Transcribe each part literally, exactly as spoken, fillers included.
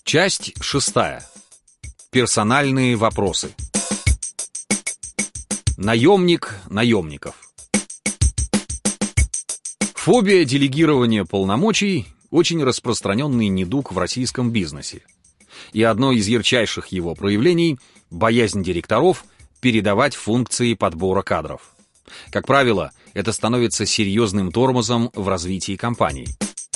Часть шестая. Персональные вопросы. Наемник наемников. Фобия делегирования полномочий – очень распространенный недуг в российском бизнесе. И одно из ярчайших его проявлений – боязнь директоров передавать функции подбора кадров. Как правило, это становится серьезным тормозом в развитии компании.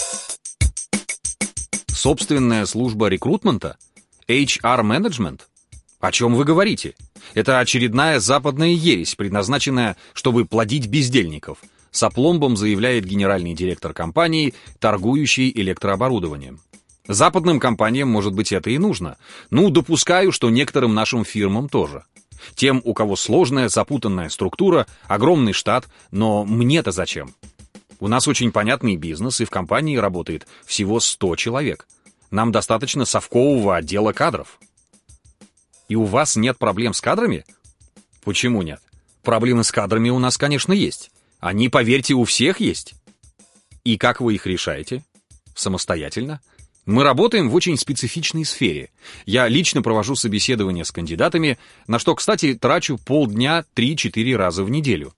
Собственная служба рекрутмента? эйч ар-менеджмент? О чем вы говорите? Это очередная западная ересь, предназначенная, чтобы плодить бездельников, с опломбом заявляет генеральный директор компании, торгующей электрооборудованием. Западным компаниям, может быть, это и нужно. Ну, допускаю, что некоторым нашим фирмам тоже. Тем, у кого сложная, запутанная структура, огромный штат, но мне-то зачем? У нас очень понятный бизнес, и в компании работает всего сто человек. Нам достаточно совкового отдела кадров. И у вас нет проблем с кадрами? Почему нет? Проблемы с кадрами у нас, конечно, есть. Они, поверьте, у всех есть. И как вы их решаете? Самостоятельно? Мы работаем в очень специфичной сфере. Я лично провожу собеседования с кандидатами, на что, кстати, трачу полдня три-четыре раза в неделю.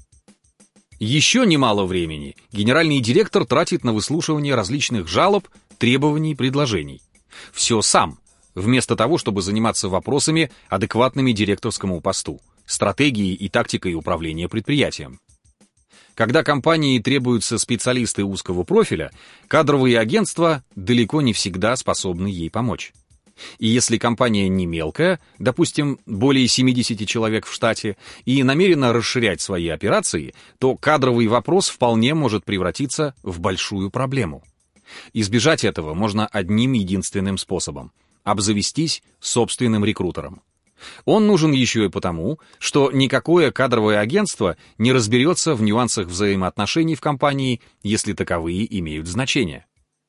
Еще немало времени генеральный директор тратит на выслушивание различных жалоб, требований, предложений. Все сам, вместо того, чтобы заниматься вопросами, адекватными директорскому посту, стратегией и тактикой управления предприятием. Когда компании требуются специалисты узкого профиля, кадровые агентства далеко не всегда способны ей помочь. И если компания не мелкая, допустим, более семьдесят человек в штате, и намерена расширять свои операции, то кадровый вопрос вполне может превратиться в большую проблему. Избежать этого можно одним единственным способом – обзавестись собственным рекрутером. Он нужен еще и потому, что никакое кадровое агентство не разберется в нюансах взаимоотношений в компании, если таковые имеют значение.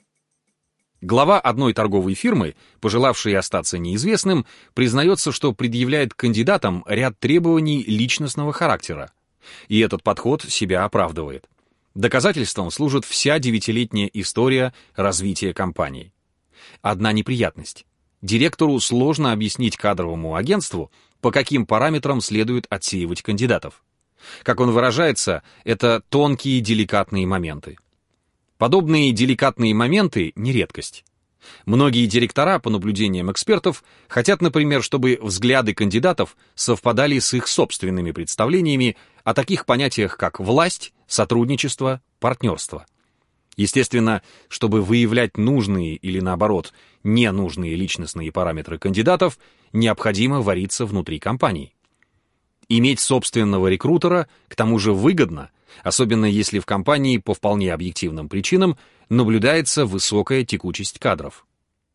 Глава одной торговой фирмы, пожелавший остаться неизвестным, признается, что предъявляет кандидатам ряд требований личностного характера. И этот подход себя оправдывает. Доказательством служит вся девятилетняя история развития компании. Одна неприятность. Директору сложно объяснить кадровому агентству, по каким параметрам следует отсеивать кандидатов. Как он выражается, это тонкие деликатные моменты. Подобные деликатные моменты не редкость. Многие директора, по наблюдениям экспертов, хотят, например, чтобы взгляды кандидатов совпадали с их собственными представлениями о таких понятиях, как власть, сотрудничество, партнерство. Естественно, чтобы выявлять нужные или, наоборот, ненужные личностные параметры кандидатов, необходимо вариться внутри компании. Иметь собственного рекрутера, к тому же, выгодно, особенно если в компании по вполне объективным причинам наблюдается высокая текучесть кадров.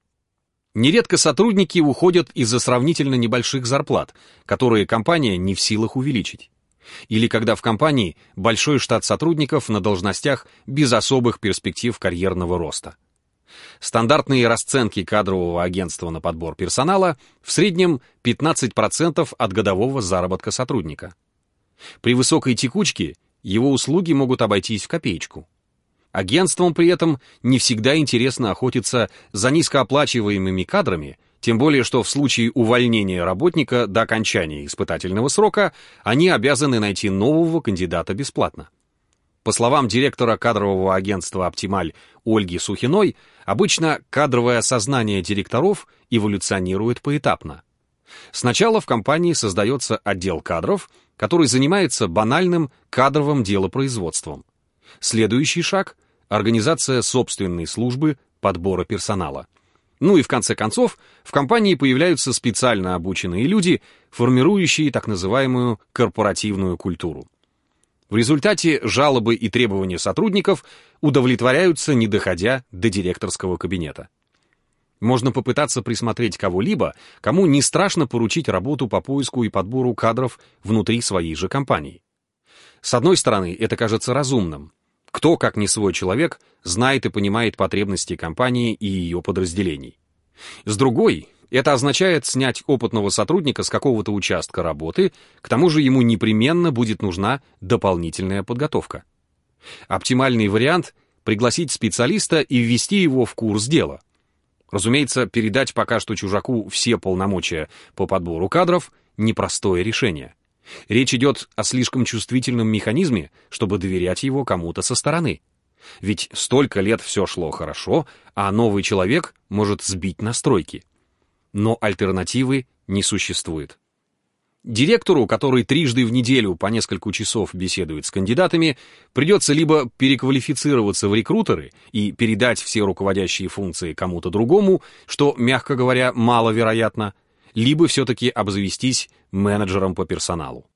Нередко сотрудники уходят из-за сравнительно небольших зарплат, которые компания не в силах увеличить. Или когда в компании большой штат сотрудников на должностях без особых перспектив карьерного роста. Стандартные расценки кадрового агентства на подбор персонала в среднем пятнадцать процентов от годового заработка сотрудника. При высокой текучке его услуги могут обойтись в копеечку. Агентствам при этом не всегда интересно охотиться за низкооплачиваемыми кадрами, тем более что в случае увольнения работника до окончания испытательного срока они обязаны найти нового кандидата бесплатно. По словам директора кадрового агентства «Оптималь» Ольги Сухиной, обычно кадровое сознание директоров эволюционирует поэтапно. Сначала в компании создается отдел кадров, который занимается банальным кадровым делопроизводством. Следующий шаг – организация собственной службы подбора персонала. Ну и в конце концов, в компании появляются специально обученные люди, формирующие так называемую корпоративную культуру. В результате жалобы и требования сотрудников удовлетворяются, не доходя до директорского кабинета. Можно попытаться присмотреть кого-либо, кому не страшно поручить работу по поиску и подбору кадров внутри своей же компании. С одной стороны, это кажется разумным. Кто, как не свой человек, знает и понимает потребности компании и ее подразделений. С другой, это означает снять опытного сотрудника с какого-то участка работы, к тому же ему непременно будет нужна дополнительная подготовка. Оптимальный вариант — пригласить специалиста и ввести его в курс дела. Разумеется, передать пока что чужаку все полномочия по подбору кадров — непростое решение. Речь идет о слишком чувствительном механизме, чтобы доверять его кому-то со стороны. Ведь столько лет все шло хорошо, а новый человек может сбить настройки. Но альтернативы не существует. Директору, который трижды в неделю по несколько часов беседует с кандидатами, придется либо переквалифицироваться в рекрутеры и передать все руководящие функции кому-то другому, что, мягко говоря, маловероятно, либо все-таки обзавестись менеджером по персоналу.